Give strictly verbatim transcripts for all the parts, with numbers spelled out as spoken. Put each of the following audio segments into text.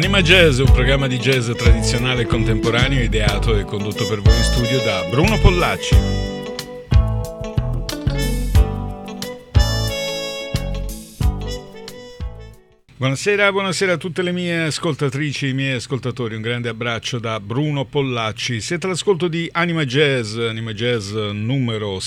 Anima Jazz, un programma di jazz tradizionale e contemporaneo ideato e condotto per voi in studio da Bruno Pollacci. Buonasera, buonasera a tutte le mie ascoltatrici e i miei ascoltatori, un grande abbraccio da Bruno Pollacci. Siete all'ascolto di Anima Jazz, Anima Jazz numero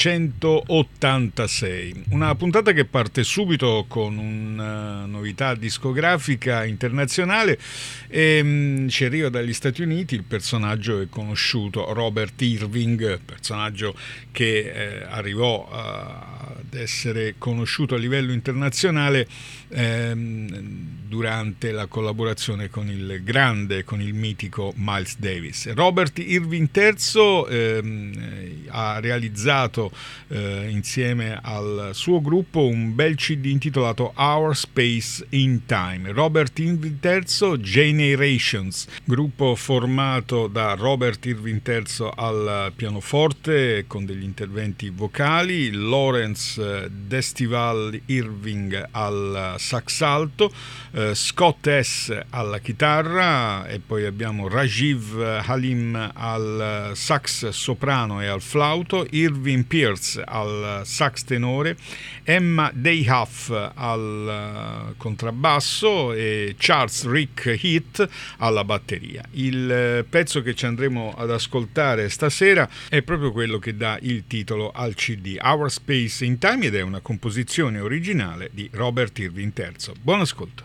seicentottantasei, una puntata che parte subito con una novità discografica internazionale e mh, ci arriva dagli Stati Uniti. Il personaggio è conosciuto, Robert Irving, personaggio che eh, arrivò a, ad essere conosciuto a livello internazionale ehm, durante la collaborazione con il grande, con il mitico Miles Davis. Robert Irving terzo ehm, ha realizzato eh, insieme al suo gruppo un bel C D intitolato Our Space in Time. Robert Irving terzo Generations, gruppo formato da Robert Irving terzo al pianoforte con degli interventi vocali, Lawrence Destival Irving al sax alto, eh, Scott S alla chitarra e poi abbiamo Rajiv Halim al sax soprano e al flauto, Irving Pierce al sax tenore, Emma Dayhuff al contrabbasso e Charles Rick Heath alla batteria. Il pezzo che ci andremo ad ascoltare stasera è proprio quello che dà il titolo al C D, Our Space in Time, ed è una composizione originale di Robert Irving terzo. Buon ascolto.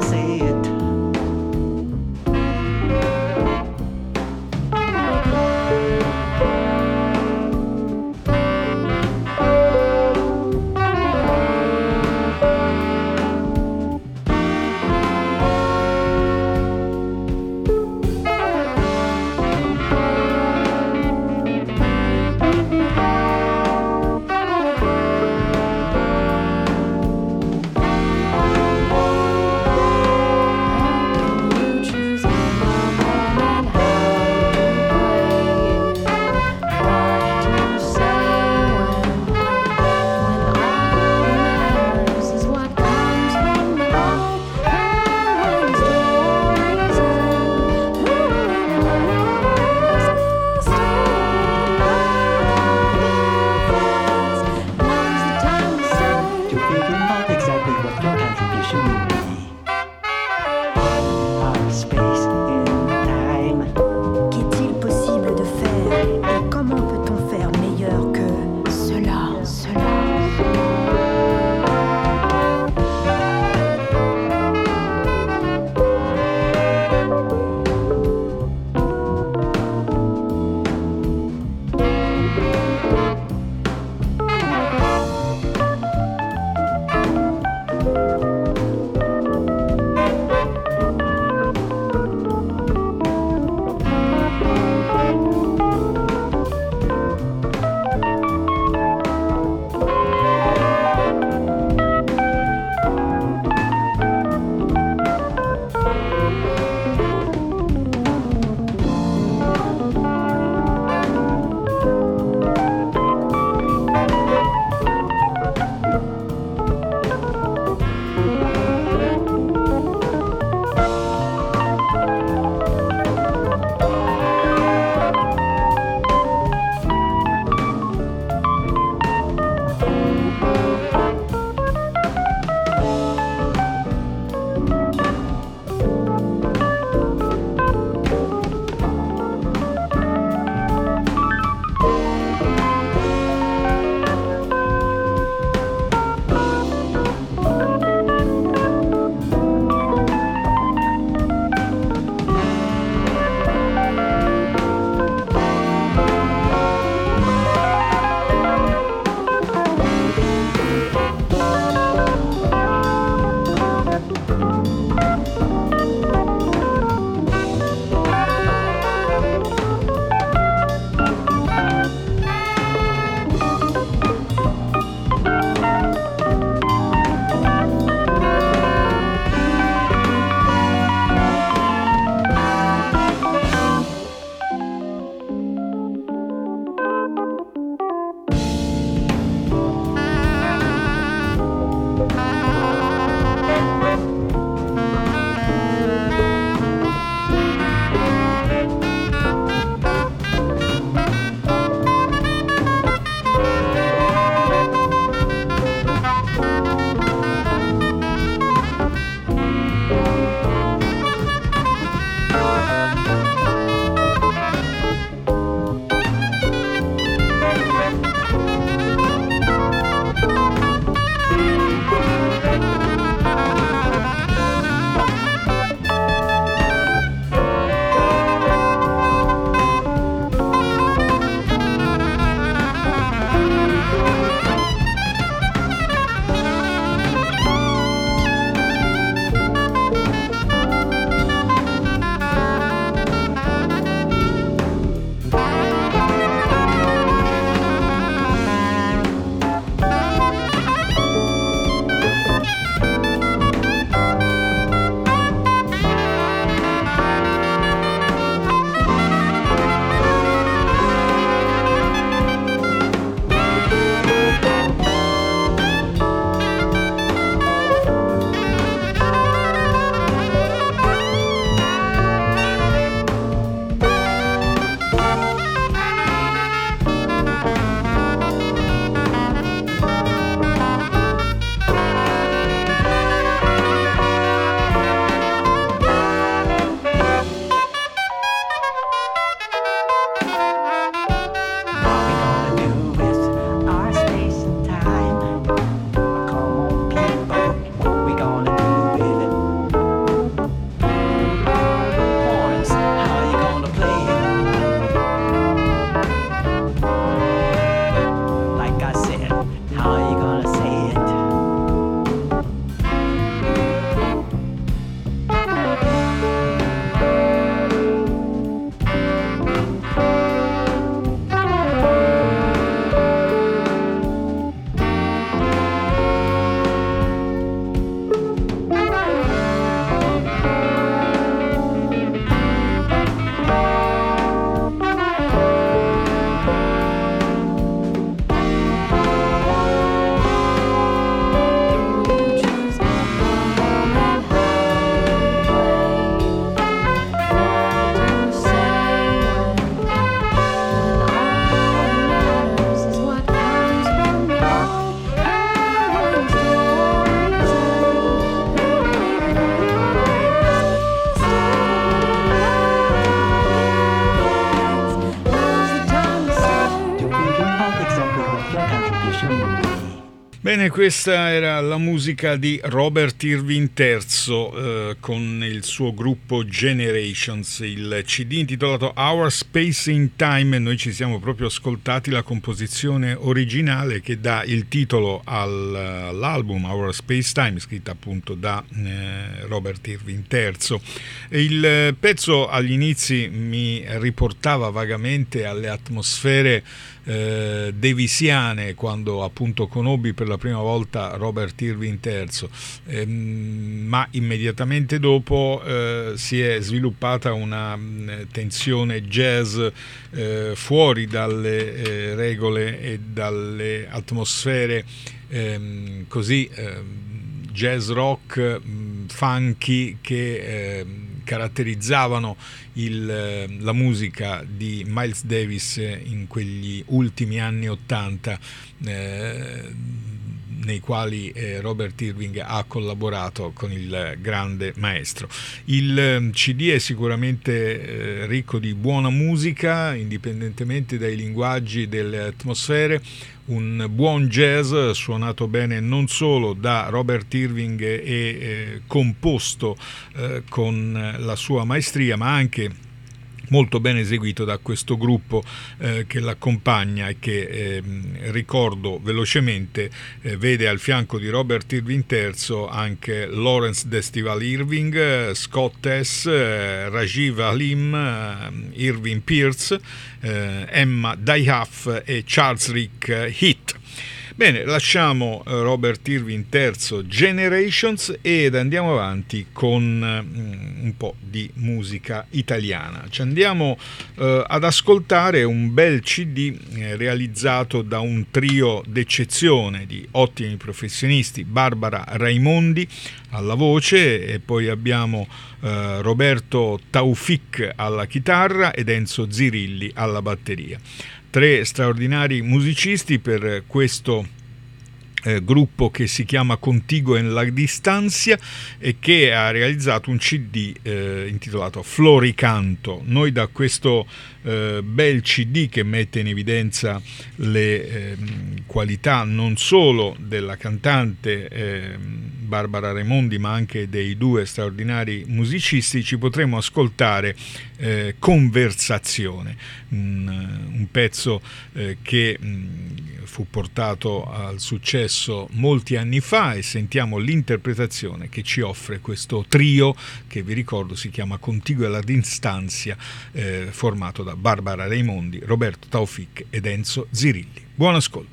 How Bene, questa era la musica di Robert Irving terzo eh, con il suo gruppo Generations, il C D intitolato Our Space in Time, e noi ci siamo proprio ascoltati la composizione originale che dà il titolo al, all'album Our Space Time, scritta appunto da eh, Robert Irving terzo. Il pezzo agli inizi mi riportava vagamente alle atmosfere Eh, davisiane, quando appunto conobbi per la prima volta Robert Irving terzo, ehm, ma immediatamente dopo eh, si è sviluppata una mh, tensione jazz eh, fuori dalle eh, regole e dalle atmosfere ehm, così ehm, jazz rock mh, funky che eh, caratterizzavano il, la musica di Miles Davis in quegli ultimi anni ottanta, eh, nei quali eh, Robert Irving ha collaborato con il grande maestro. Il C D è sicuramente eh, ricco di buona musica, indipendentemente dai linguaggi delle atmosfere. Un buon jazz suonato bene non solo da Robert Irving e eh, composto eh, con la sua maestria, ma anche molto ben eseguito da questo gruppo eh, che l'accompagna e che eh, ricordo velocemente eh, vede al fianco di Robert Irving terzo anche Lawrence Destival Irving, eh, Scott Hess, eh, Rajiv Halim, eh, Irving Pierce, eh, Emma Dayhoff e Charles Rick Heath. Bene, lasciamo Robert Irving terzo Generations ed andiamo avanti con mm, un po' di musica italiana. Ci andiamo eh, ad ascoltare un bel C D eh, realizzato da un trio d'eccezione di ottimi professionisti: Barbara Raimondi alla voce, e poi abbiamo eh, Roberto Taufik alla chitarra ed Enzo Zirilli alla batteria. Tre straordinari musicisti per questo eh, gruppo che si chiama Contigo en la Distancia e che ha realizzato un C D eh, intitolato Floricanto. Noi da questo eh, bel C D, che mette in evidenza le eh, qualità non solo della cantante eh, Barbara Raimondi, ma anche dei due straordinari musicisti, ci potremo ascoltare eh, Conversazione, un, un pezzo eh, che mh, fu portato al successo molti anni fa, e sentiamo l'interpretazione che ci offre questo trio che, vi ricordo, si chiama Contigo e la Distancia, eh, formato da Barbara Raimondi, Roberto Taufik ed Enzo Zirilli. Buon ascolto.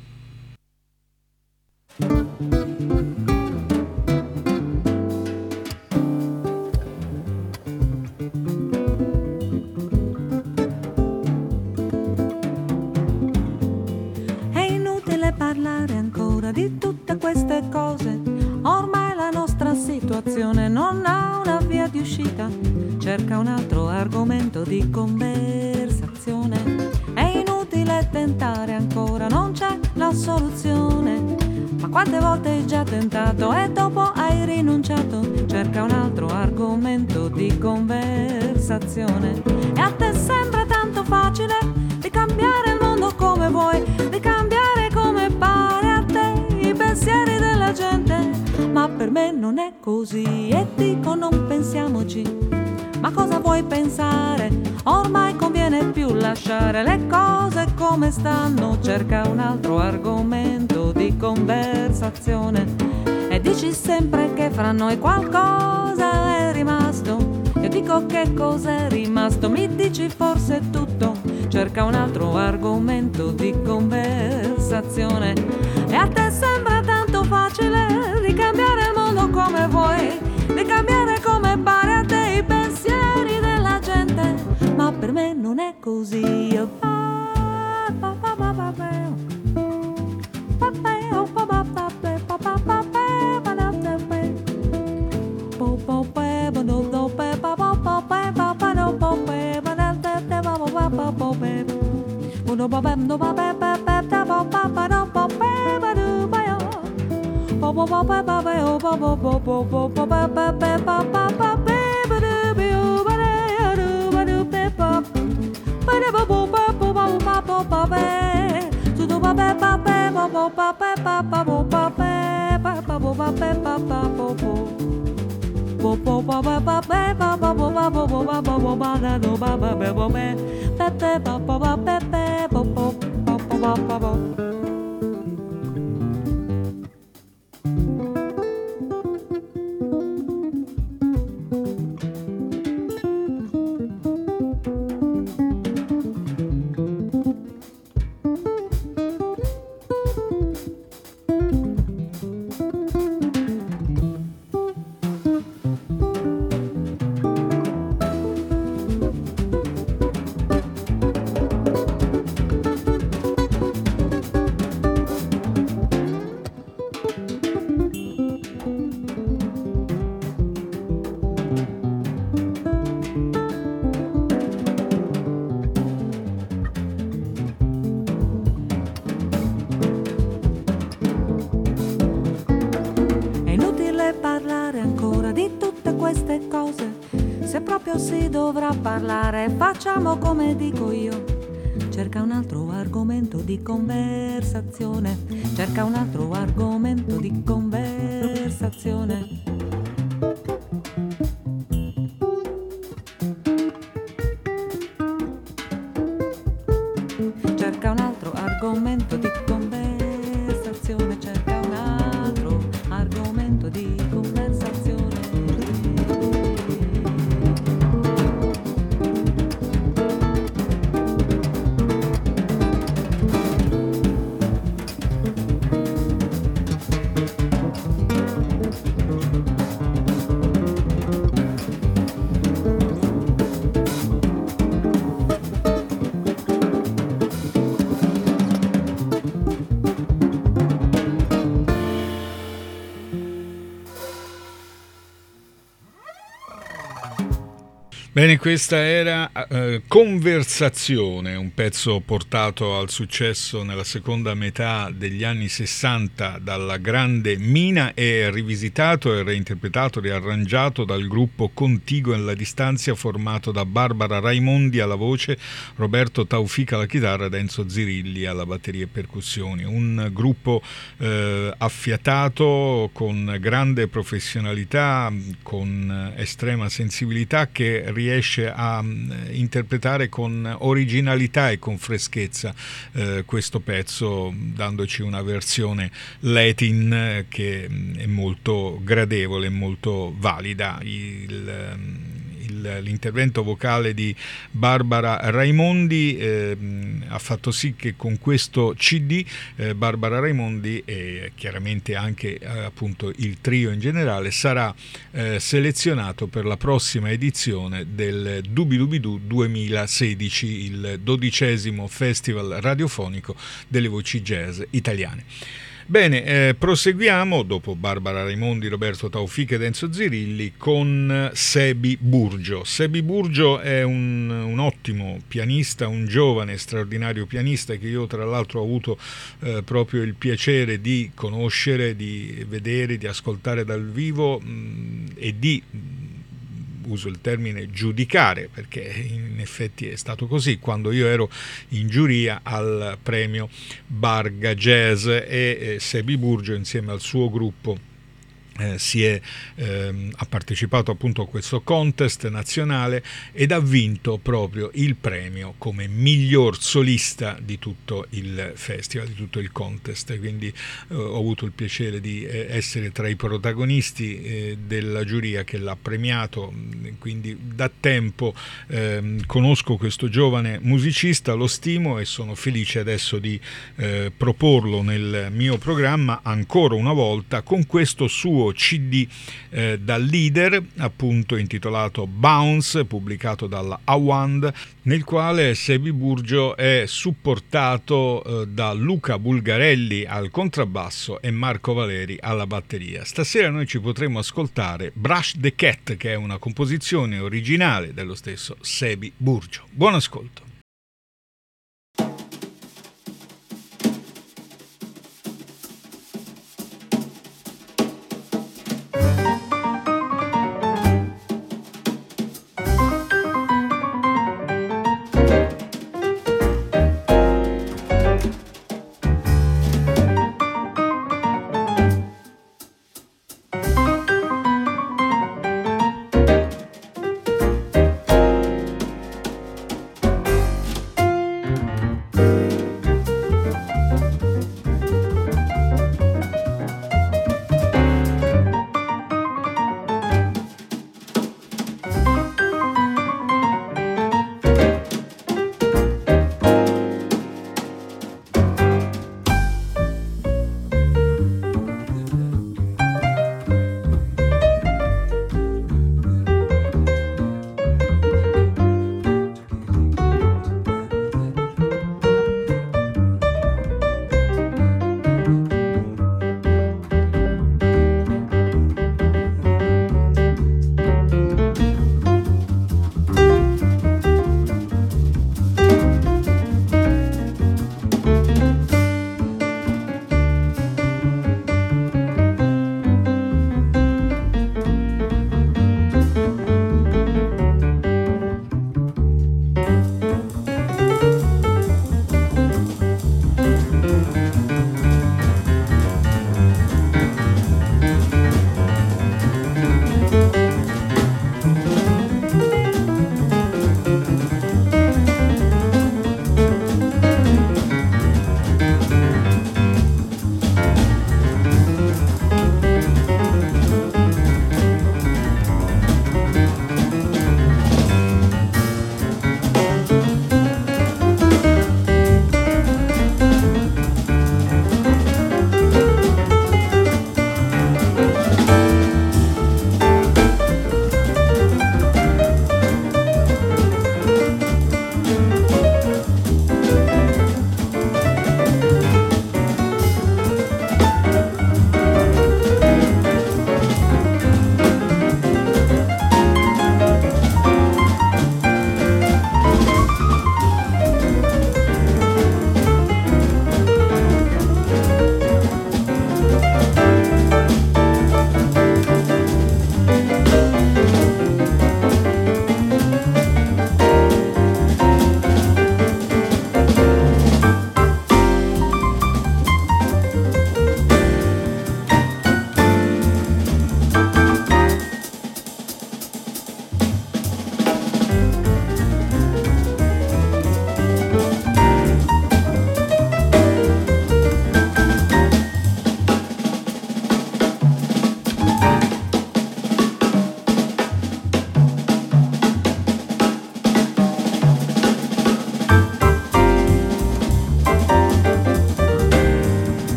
Parlare ancora di tutte queste cose, ormai la nostra situazione non ha una via di uscita, cerca un altro argomento di conversazione. È inutile tentare ancora, non c'è la soluzione, ma quante volte hai già tentato e dopo hai rinunciato, cerca un altro argomento di conversazione. E a te sembra tanto facile di cambiare il mondo come vuoi, di cambiare come pare a te i pensieri della gente, ma per me non è così e dico non pensiamoci. Ma cosa vuoi pensare? Ormai conviene più lasciare le cose come stanno, cerca un altro argomento di conversazione. E dici sempre che fra noi qualcosa è rimasto, io dico che cos'è rimasto, mi dici forse tutto, cerca un altro argomento di conversazione. E a te sembra tanto facile di cambiare il mondo come vuoi, di cambiare come pare a te i pensieri della gente, ma per me non è così. Si dovrà parlare, facciamo come dico io. Cerca un altro argomento di conversazione. Cerca un altro argomento di conversazione. Cerca un altro argomento di conversazione. Cerca un altro argomento di conversazione. Bene, questa era eh, Conversazione, un pezzo portato al successo nella seconda metà degli anni sessanta dalla grande Mina e rivisitato e reinterpretato, riarrangiato dal gruppo Contigo nella distanza, formato da Barbara Raimondi alla voce, Roberto Taufica alla chitarra ed Enzo Zirilli alla batteria e percussioni. Un gruppo eh, affiatato, con grande professionalità, con estrema sensibilità, che riesce riesce a interpretare con originalità e con freschezza eh, questo pezzo, dandoci una versione Latin che è molto gradevole, molto valida. Il, l'intervento vocale di Barbara Raimondi eh, ha fatto sì che con questo C D eh, Barbara Raimondi e chiaramente anche eh, appunto il trio in generale sarà eh, selezionato per la prossima edizione del Doobie-Doobie-Doo duemilasedici, il dodicesimo Festival radiofonico delle voci jazz italiane. Bene, eh, proseguiamo dopo Barbara Raimondi, Roberto Taufica ed Enzo Zirilli con Sebi Burgio. Sebi Burgio è un, un ottimo pianista, un giovane straordinario pianista che io tra l'altro ho avuto eh, proprio il piacere di conoscere, di vedere, di ascoltare dal vivo mh, e di uso il termine giudicare, perché in effetti è stato così, quando io ero in giuria al premio Barga Jazz e eh, Sebi Burgio insieme al suo gruppo Eh, si è, ehm, ha partecipato appunto a questo contest nazionale ed ha vinto proprio il premio come miglior solista di tutto il festival, di tutto il contest. Quindi eh, ho avuto il piacere di eh, essere tra i protagonisti eh, della giuria che l'ha premiato, quindi da tempo eh, conosco questo giovane musicista, lo stimo e sono felice adesso di eh, proporlo nel mio programma ancora una volta con questo suo C D eh, da leader, appunto intitolato Bounce, pubblicato dalla Awand, nel quale Sebi Burgio è supportato eh, da Luca Bulgarelli al contrabbasso e Marco Valeri alla batteria. Stasera noi ci potremo ascoltare Brush the Cat, che è una composizione originale dello stesso Sebi Burgio. Buon ascolto.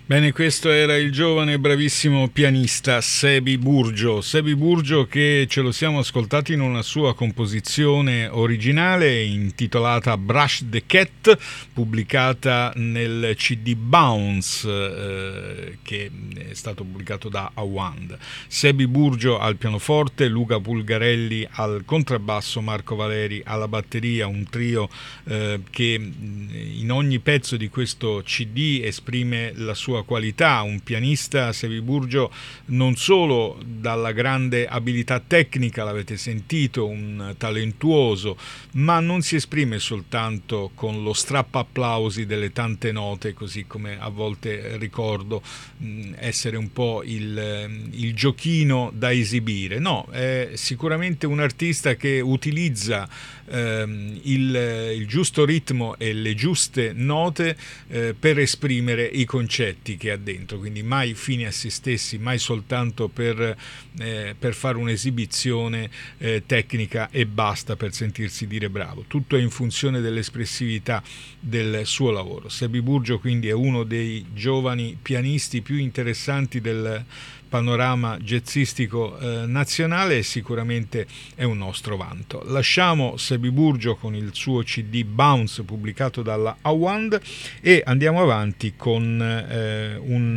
Bene, questo era il giovane e bravissimo pianista Sebi Burgio. Sebi Burgio che ce lo siamo ascoltati in una sua composizione originale intitolata Brush the Cat, pubblicata nel C D Bounce, eh, che è stato pubblicato da Awand. Sebi Burgio al pianoforte, Luca Pulgarelli al contrabbasso, Marco Valeri alla batteria, un trio eh, che in ogni pezzo di questo C D esprime la sua qualità. Un pianista, Sebi Burgio, non solo dalla grande abilità tecnica, l'avete sentito, un talentuoso, ma non si esprime soltanto con lo strappo applausi delle tante note, così come a volte ricordo mh, essere un po' il, il giochino da esibire. No, è sicuramente un artista che utilizza ehm, il, il giusto ritmo e le giuste note eh, per esprimere i concetti che ha dentro, quindi mai fini a se stessi, mai soltanto per, eh, per fare un'esibizione eh, tecnica e basta per sentirsi dire bravo. Tutto è in funzione dell'espressività del suo lavoro. Sebi Burgio quindi è uno dei giovani pianisti più interessanti del panorama jazzistico eh, nazionale e sicuramente è un nostro vanto. Lasciamo Sebi Burgio con il suo C D Bounce pubblicato dalla Awand e andiamo avanti con eh,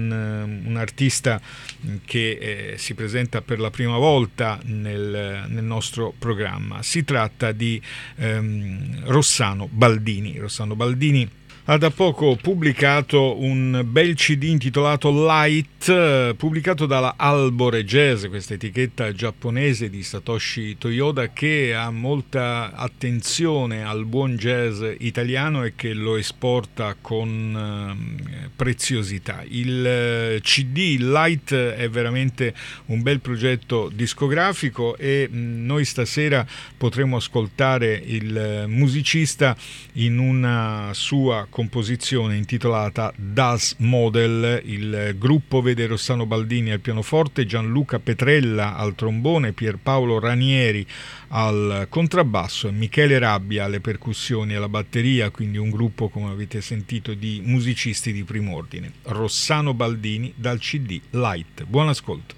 un, un artista che eh, si presenta per la prima volta nel, nel nostro programma. Si tratta di ehm, Rossano Baldini. Rossano Baldini ha da poco pubblicato un bel C D intitolato Light, pubblicato dalla Albore Jazz, questa etichetta giapponese di Satoshi Toyoda che ha molta attenzione al buon jazz italiano e che lo esporta con eh, preziosità. Il C D Light è veramente un bel progetto discografico e mh, noi stasera potremo ascoltare il musicista in una sua composizione intitolata Das Model. Il gruppo vede Rossano Baldini al pianoforte, Gianluca Petrella al trombone, Pierpaolo Ranieri al contrabbasso e Michele Rabbia alle percussioni e alla batteria, quindi un gruppo, come avete sentito, di musicisti di prim'ordine. Rossano Baldini dal C D Light. Buon ascolto.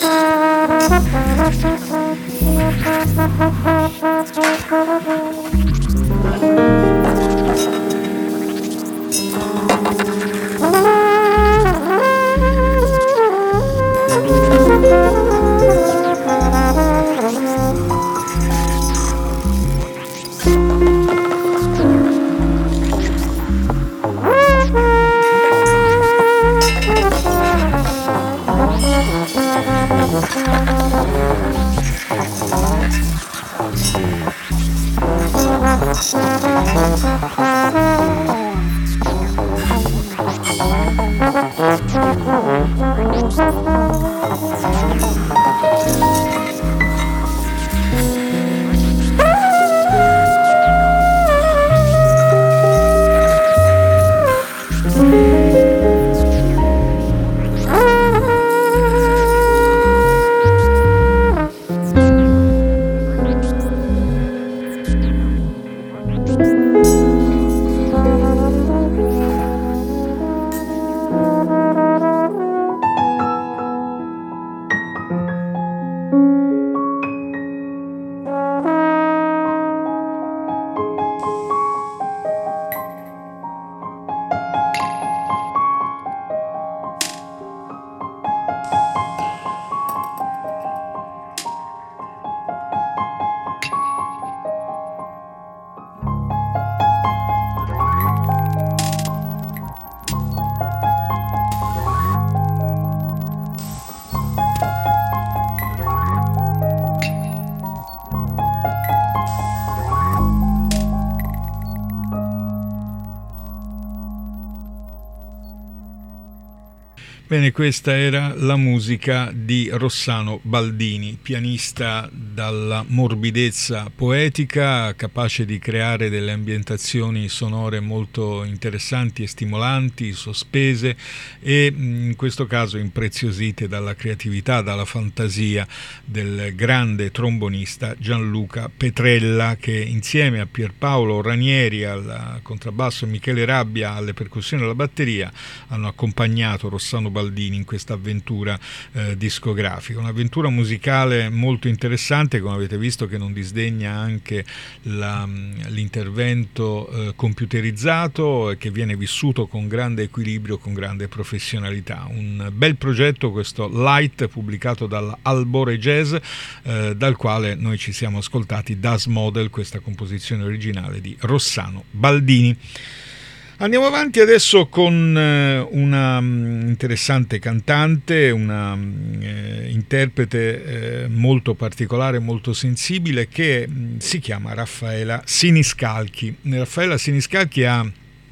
Bene, questa era la musica di Rossano Baldini, pianista dalla morbidezza poetica, capace di creare delle ambientazioni sonore molto interessanti e stimolanti, sospese e in questo caso impreziosite dalla creatività, dalla fantasia del grande trombonista Gianluca Petrella, che insieme a Pierpaolo Ranieri al contrabbasso e Michele Rabbia alle percussioni e alla batteria hanno accompagnato Rossano Baldini in questa avventura eh, discografica, un'avventura musicale molto interessante, come avete visto, che non disdegna anche la, l'intervento eh, computerizzato e che viene vissuto con grande equilibrio, con grande professionalità. Un bel progetto questo Light, pubblicato dalla Albore Jazz, eh, dal quale noi ci siamo ascoltati Das Model, questa composizione originale di Rossano Baldini. Andiamo avanti adesso con una interessante cantante, una eh, interprete eh, molto particolare, molto sensibile, che si chiama Raffaela Siniscalchi. Raffaela Siniscalchi ha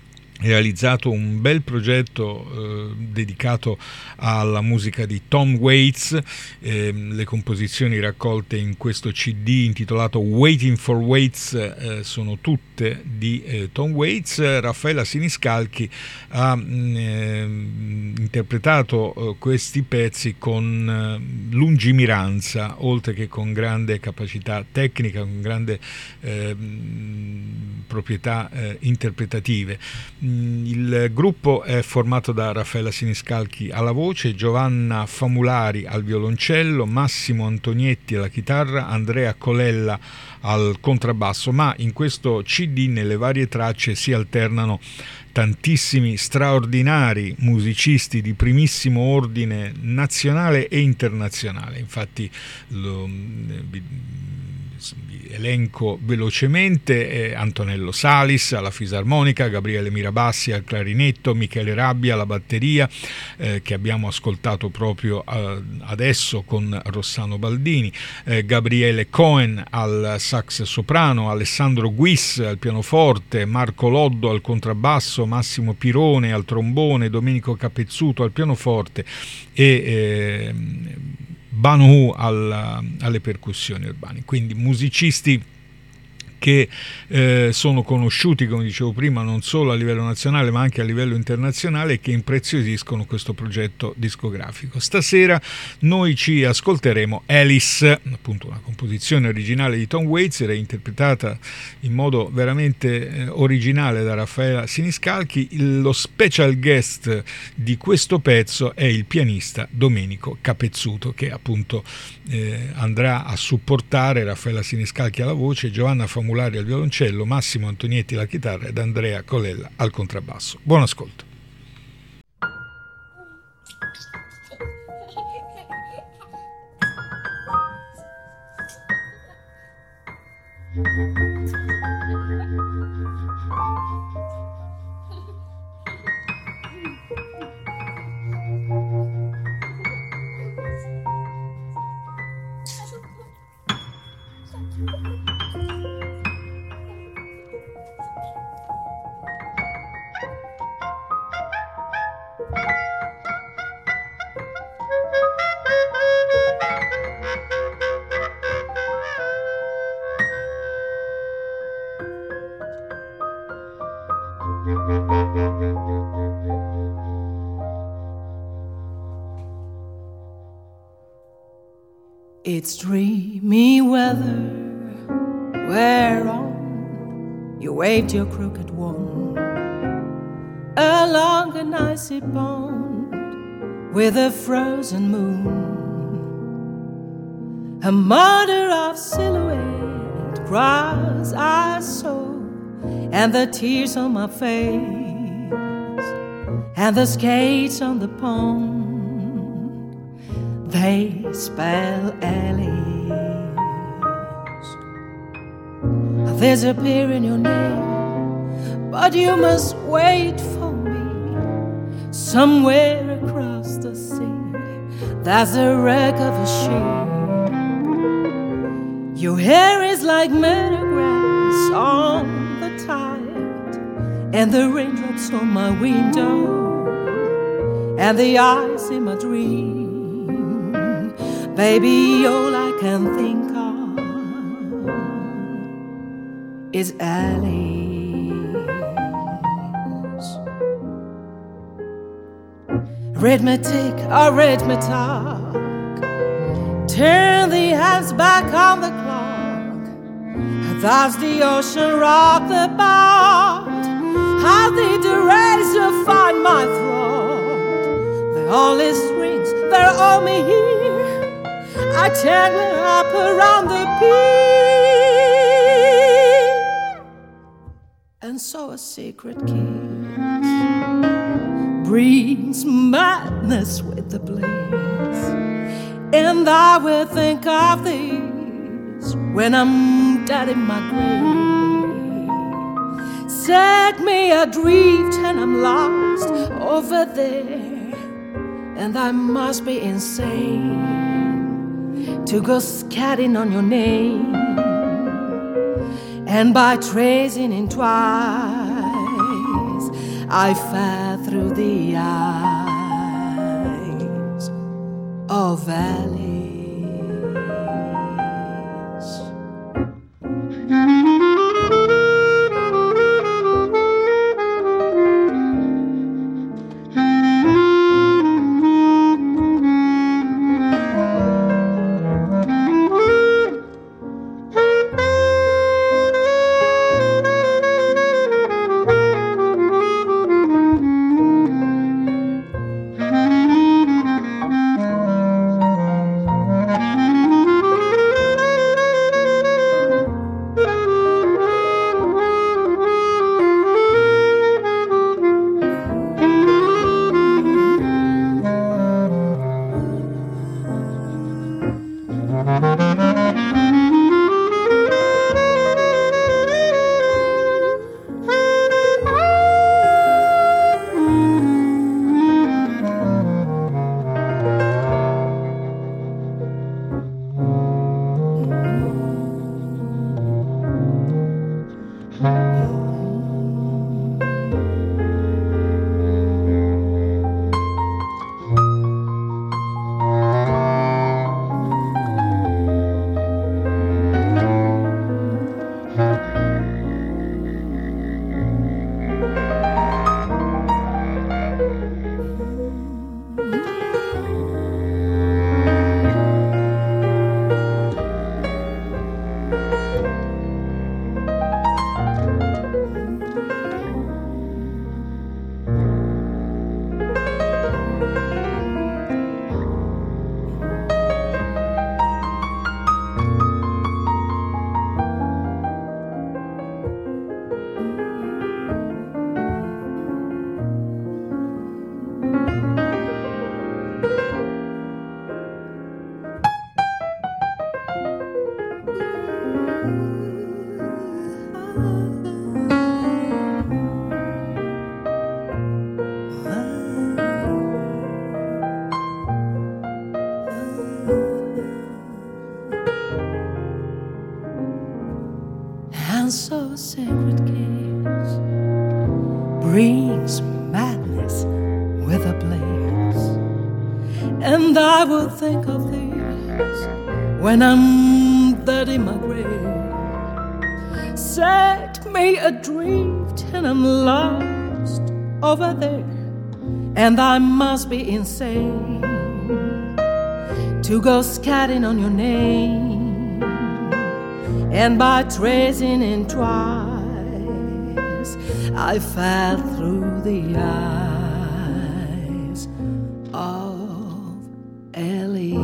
realizzato un bel progetto eh, dedicato alla musica di Tom Waits, eh, le composizioni raccolte in questo C D intitolato Waiting for Waits eh, sono tutte di eh, Tom Waits. Raffaela Siniscalchi ha eh, interpretato eh, questi pezzi con eh, lungimiranza, oltre che con grande capacità tecnica, con grande eh, proprietà eh, interpretative. Il gruppo è formato da Raffaela Siniscalchi alla voce, Giovanna Famulari al violoncello, Massimo Antonietti alla chitarra, Andrea Colella al contrabbasso, ma in questo C D, nelle varie tracce, si alternano tantissimi straordinari musicisti di primissimo ordine nazionale e internazionale. Infatti lo elenco velocemente: eh, Antonello Salis alla fisarmonica, Gabriele Mirabassi al clarinetto, Michele Rabbia alla batteria, eh, che abbiamo ascoltato proprio eh, adesso con Rossano Baldini, eh, Gabriele Cohen al sax soprano, Alessandro Guis al pianoforte, Marco Loddo al contrabbasso, Massimo Pirone al trombone, Domenico Capezzuto al pianoforte e eh, Banu alla, alle percussioni urbane. Quindi musicisti che eh, sono conosciuti, come dicevo prima, non solo a livello nazionale ma anche a livello internazionale, e che impreziosiscono questo progetto discografico. Stasera noi ci ascolteremo Alice, appunto una composizione originale di Tom Waits, reinterpretata in modo veramente eh, originale da Raffaella Siniscalchi. Il, lo special guest di questo pezzo è il pianista Domenico Capezzuto, che appunto eh, andrà a supportare Raffaella Siniscalchi alla voce, Giovanna Famulari al violoncello, Massimo Antonietti alla chitarra ed Andrea Colella al contrabbasso. Buon ascolto. It's dreamy weather whereon you waved your crooked wand along an icy pond with a frozen moon. A mutter of silhouette cries I saw, and the tears on my face and the skates on the pond, they spell Alice. I disappear in your name, but you must wait for me somewhere across the sea. There's the wreck of a ship. Your hair is like meadow grass on the tide, and the raindrops on my window, and the ice in my dream. Baby, all I can think of is Alice. Arithmetic, arithmetic, turn the hands back on the clock. Thus the ocean rock the boat. How did the razor find my throat? The only strings, they're all me here. I tangle up around the pier, and so a secret kiss brings madness with the bliss. And I will think of this when I'm dead in my grave. Set me adrift and I'm lost over there, and I must be insane to go scatting on your name, and by tracing in twice I fell through the eyes of Alice. with a blaze, and I will think of these when I'm dead in my grave. Set me adrift and I'm lost over there, and I must be insane to go scatting on your name, and by tracing and twice I fell through the eyes of Ellie.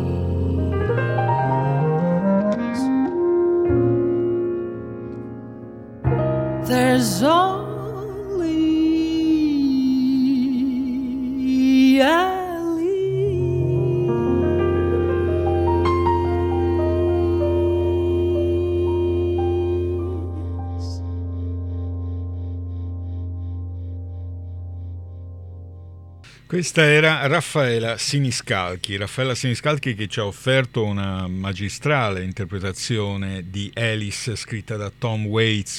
There's only Ellie. Questa era Raffaela Siniscalchi, Raffaella Siniscalchi che ci ha offerto una magistrale interpretazione di Alice scritta da Tom Waits,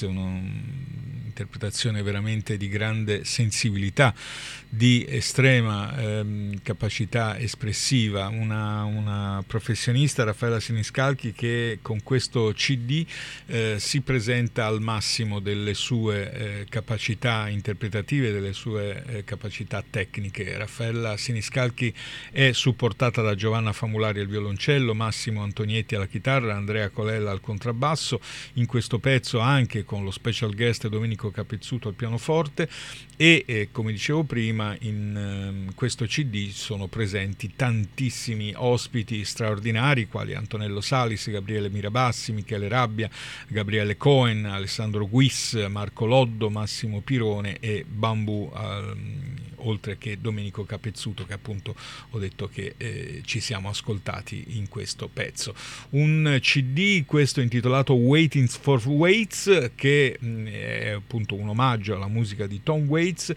un'interpretazione veramente di grande sensibilità, di estrema ehm, capacità espressiva, una, una professionista, Raffaella Siniscalchi, che con questo C D eh, si presenta al massimo delle sue eh, capacità interpretative, delle sue eh, capacità tecniche. Raffaella Siniscalchi è supportata da Giovanna Famulari al violoncello, Massimo Antonietti alla chitarra, Andrea Colella al contrabbasso, in questo pezzo anche con lo special guest Domenico Capezzuto al pianoforte, e eh, come dicevo prima in eh, questo C D sono presenti tantissimi ospiti straordinari quali Antonello Salis, Gabriele Mirabassi, Michele Rabbia, Gabriele Cohen, Alessandro Guis, Marco Loddo, Massimo Pirone e Bambù, eh, oltre che Domenico Capezzuto, che appunto ho detto che eh, ci siamo ascoltati in questo pezzo. Un C D, questo intitolato Waiting for Waits, che mh, è appunto un omaggio alla musica di Tom Waits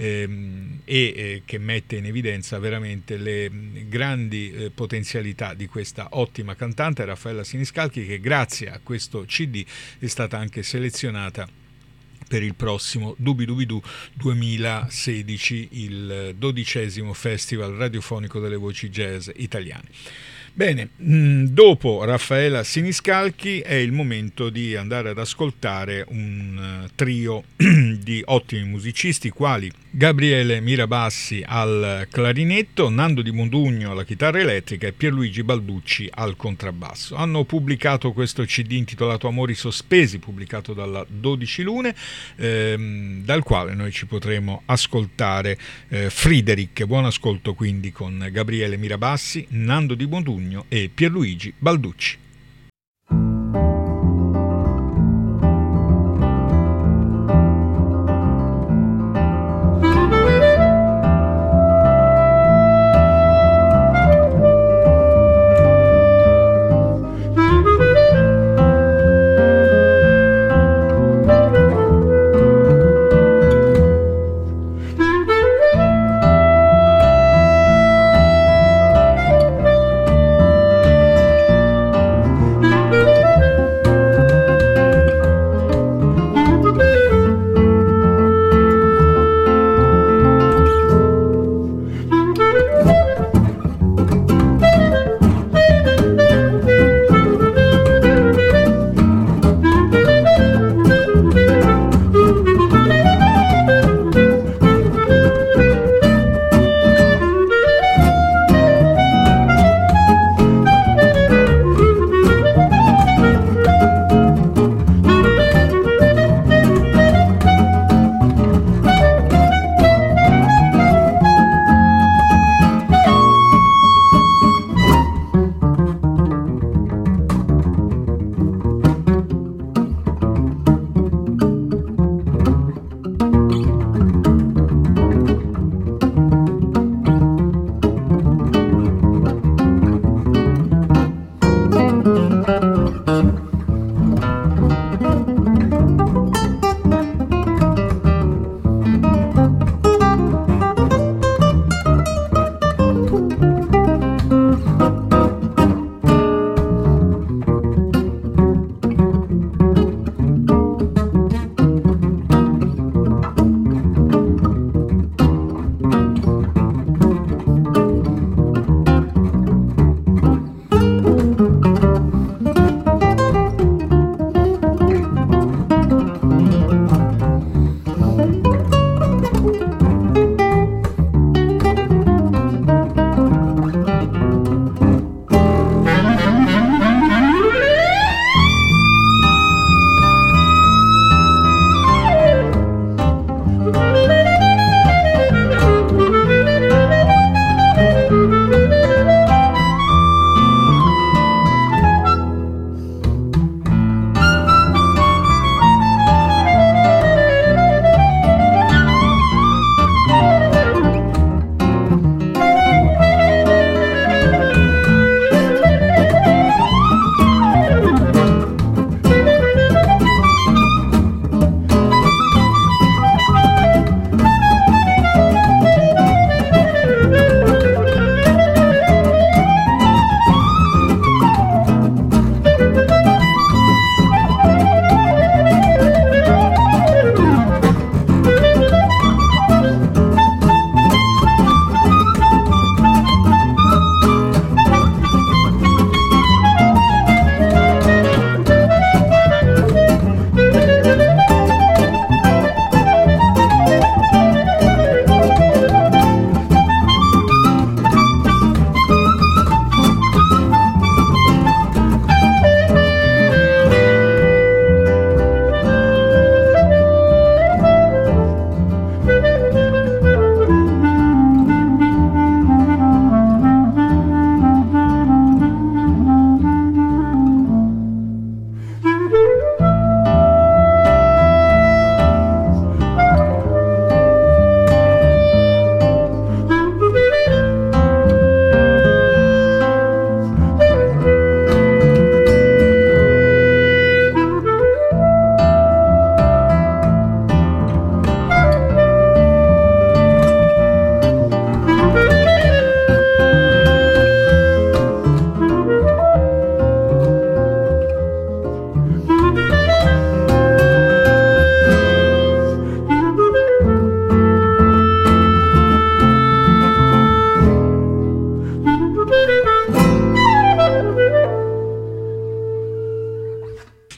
ehm, e eh, che mette in evidenza veramente le mh, grandi eh, potenzialità di questa ottima cantante Raffaella Siniscalchi, che grazie a questo C D è stata anche selezionata per il prossimo Dubidubidoo duemilasedici, il dodicesimo Festival radiofonico delle voci jazz italiane. Bene, dopo Raffaella Siniscalchi è il momento di andare ad ascoltare un trio di ottimi musicisti quali Gabriele Mirabassi al clarinetto, Nando Di Modugno alla chitarra elettrica e Pierluigi Balducci al contrabbasso. Hanno pubblicato questo C D intitolato Amori Sospesi, pubblicato dalla dodici Lune, ehm, dal quale noi ci potremo ascoltare eh, Friedrich. Buon ascolto quindi con Gabriele Mirabassi, Nando Di Modugno e Pierluigi Balducci.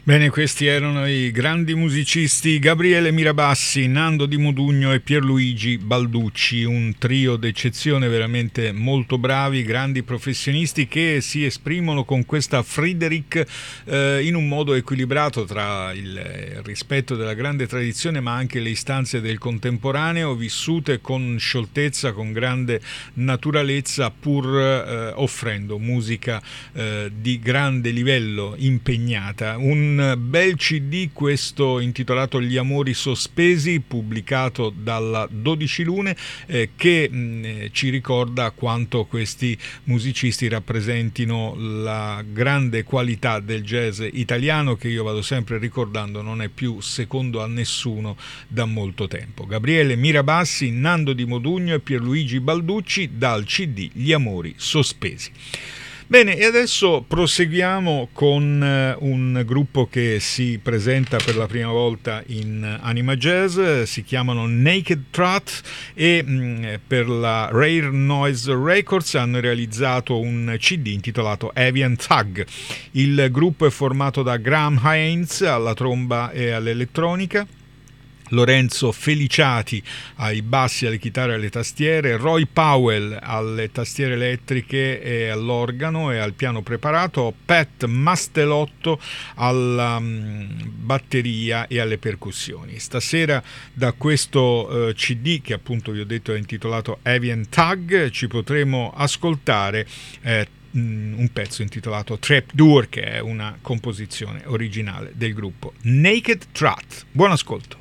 Bene, questi erano i grandi musicisti Gabriele Mirabassi, Nando Di Modugno e Pierluigi Balducci, un trio d'eccezione, veramente molto bravi, grandi professionisti che si esprimono con questa Friedrich eh, in un modo equilibrato tra il rispetto della grande tradizione ma anche le istanze del contemporaneo, vissute con scioltezza, con grande naturalezza, pur eh, offrendo musica eh, di grande livello, impegnata. Un bel C D questo intitolato Gli amori sospesi, pubblicato dalla dodici Lune, eh, che mh, ci ricorda quanto questi musicisti rappresentino la grande qualità del jazz italiano, che io vado sempre ricordando non è più secondo a nessuno da molto tempo. Gabriele Mirabassi, Nando Di Modugno e Pierluigi Balducci dal C D Gli amori sospesi. Bene, e adesso proseguiamo con un gruppo che si presenta per la prima volta in Anima Jazz, si chiamano Naked Truth e mh, per la Rare Noise Records hanno realizzato un C D intitolato Avian Thug. Il gruppo è formato da Graham Haynes alla tromba e all'elettronica, Lorenzo Feliciati ai bassi, alle chitarre e alle tastiere, Roy Powell alle tastiere elettriche e all'organo e al piano preparato, Pat Mastelotto alla um, batteria e alle percussioni. Stasera da questo uh, C D, che appunto vi ho detto è intitolato Avian Thug, ci potremo ascoltare eh, un pezzo intitolato Trapdoor, che è una composizione originale del gruppo Naked Truth. Buon ascolto.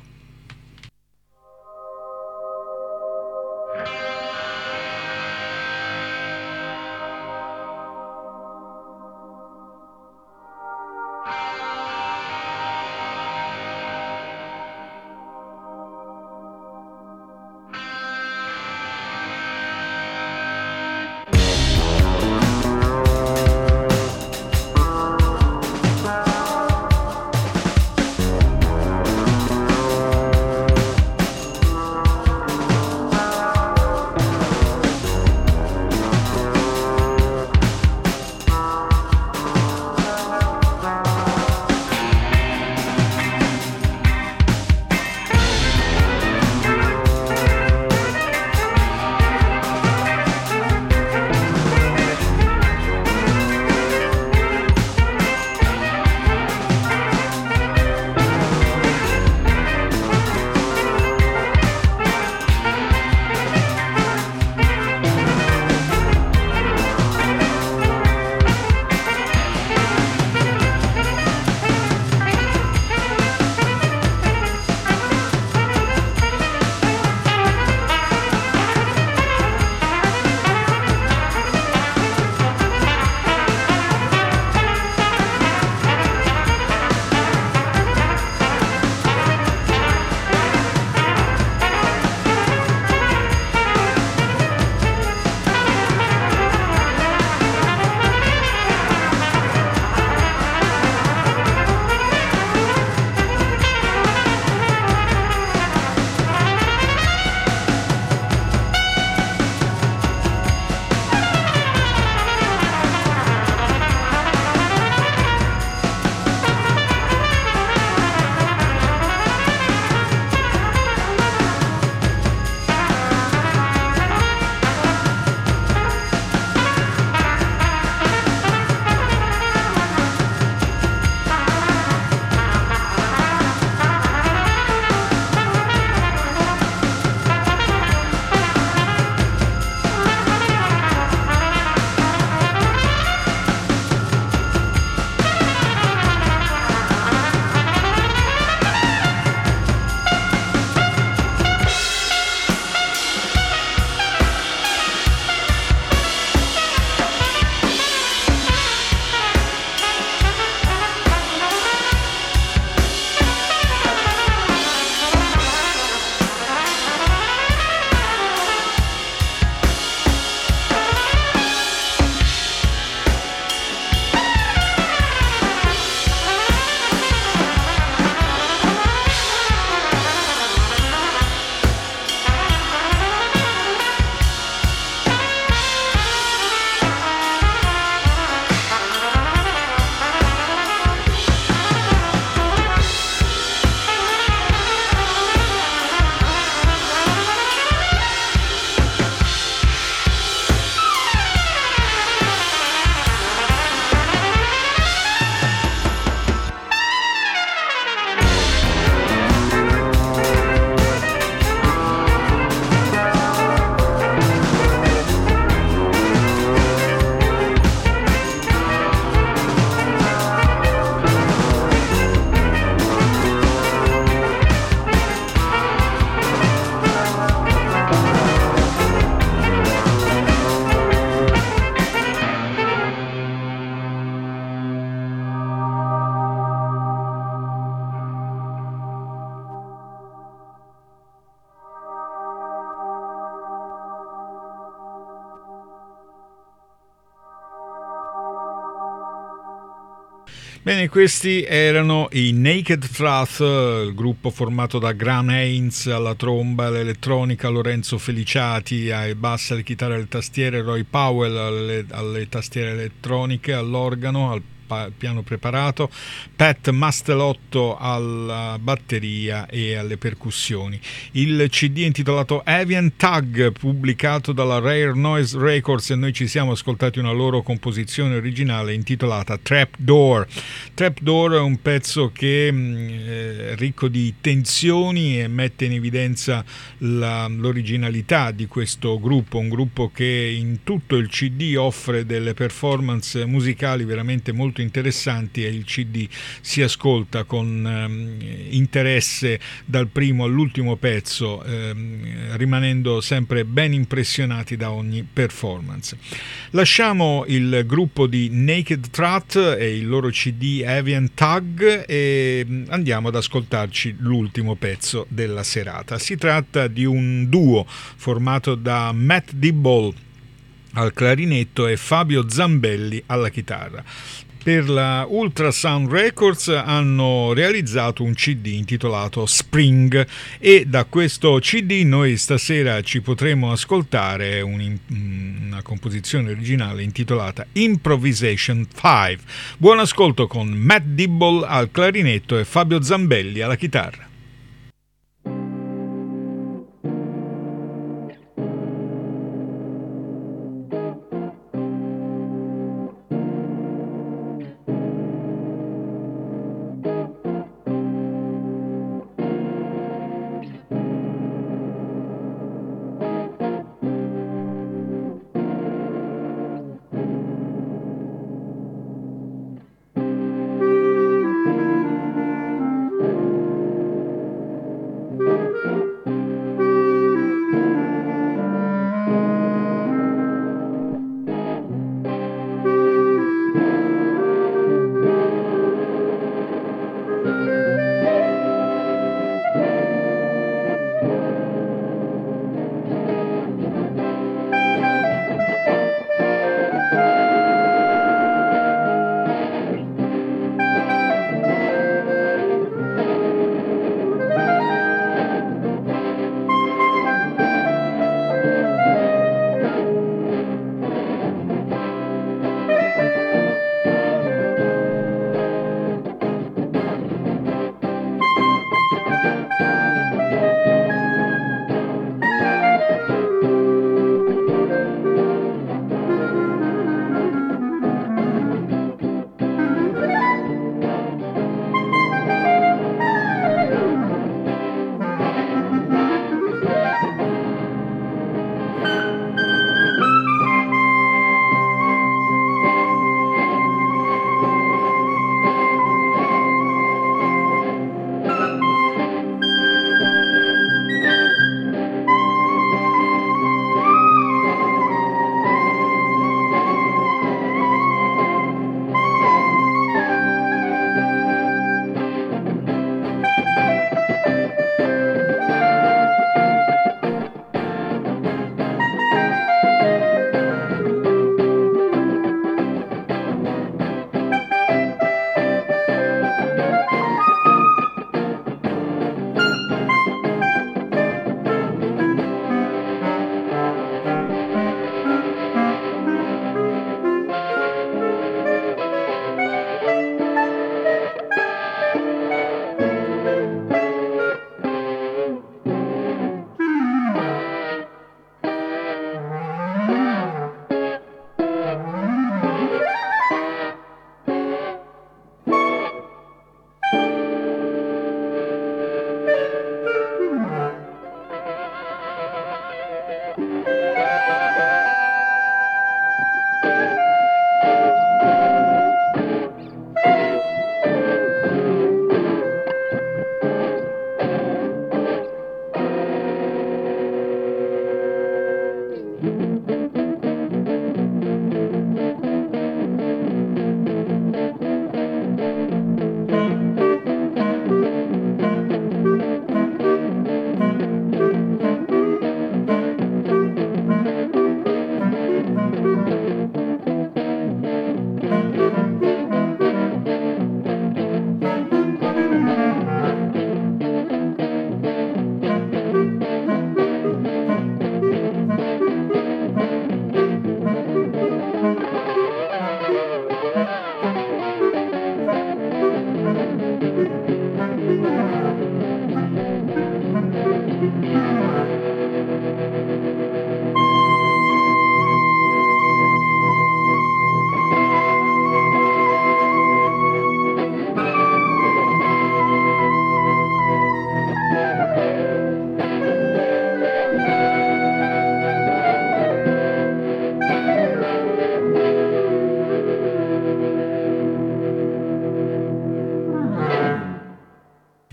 Bene, questi erano i Naked Truth, il gruppo formato da Graham Haynes alla tromba, all'elettronica, Lorenzo Feliciati ai bassi, alle chitarre e alle tastiere, Roy Powell alle, alle tastiere elettroniche, all'organo, al piano preparato, Pat Mastelotto alla batteria e alle percussioni. Il C D intitolato Avian Tug, pubblicato dalla Rare Noise Records, e noi ci siamo ascoltati una loro composizione originale intitolata Trapdoor. Trapdoor è un pezzo che è ricco di tensioni e mette in evidenza la, l'originalità di questo gruppo, un gruppo che in tutto il C D offre delle performance musicali veramente molto interessanti, e il C D si ascolta con ehm, interesse dal primo all'ultimo pezzo, ehm, rimanendo sempre ben impressionati da ogni performance. Lasciamo il gruppo di Naked Truth e il loro C D Avian Tug e andiamo ad ascoltarci l'ultimo pezzo della serata. Si tratta di un duo formato da Matt Dibble al clarinetto e Fabio Zambelli alla chitarra. Per la Ultrasound Records hanno realizzato un C D intitolato Spring, e da questo C D noi stasera ci potremo ascoltare un, una composizione originale intitolata Improvisation cinque. Buon ascolto con Matt Dibble al clarinetto e Fabio Zambelli alla chitarra.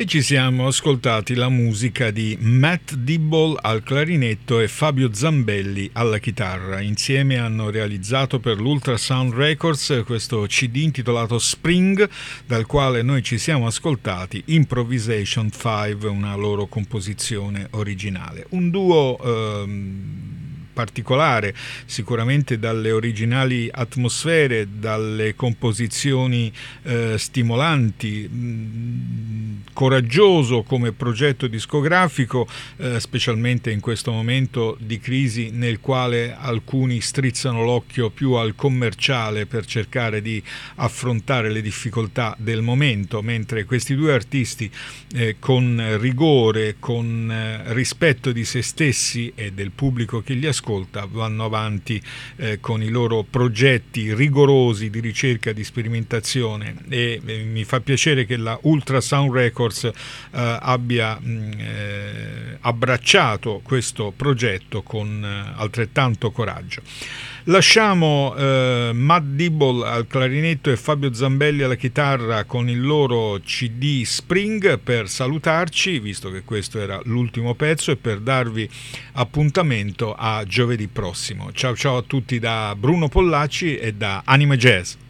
E ci siamo ascoltati la musica di Matt Dibble al clarinetto e Fabio Zambelli alla chitarra. Insieme hanno realizzato per l'Ultrasound Records questo C D intitolato Spring, dal quale noi ci siamo ascoltati Improvisation cinque, una loro composizione originale. Un duo ehm, particolare, sicuramente dalle originali atmosfere, dalle composizioni eh, stimolanti, mh, coraggioso come progetto discografico, eh, specialmente in questo momento di crisi nel quale alcuni strizzano l'occhio più al commerciale per cercare di affrontare le difficoltà del momento, mentre questi due artisti eh, con rigore, con eh, rispetto di se stessi e del pubblico che li ascolta, vanno avanti eh, con i loro progetti rigorosi di ricerca, di sperimentazione, e eh, mi fa piacere che la Ultrasound Records eh, abbia mh, eh, abbracciato questo progetto con eh, altrettanto coraggio. Lasciamo eh, Matt Dibble al clarinetto e Fabio Zambelli alla chitarra con il loro C D Spring per salutarci, visto che questo era l'ultimo pezzo, e per darvi appuntamento a giovedì prossimo. Ciao ciao a tutti da Bruno Pollacci e da Anime Jazz.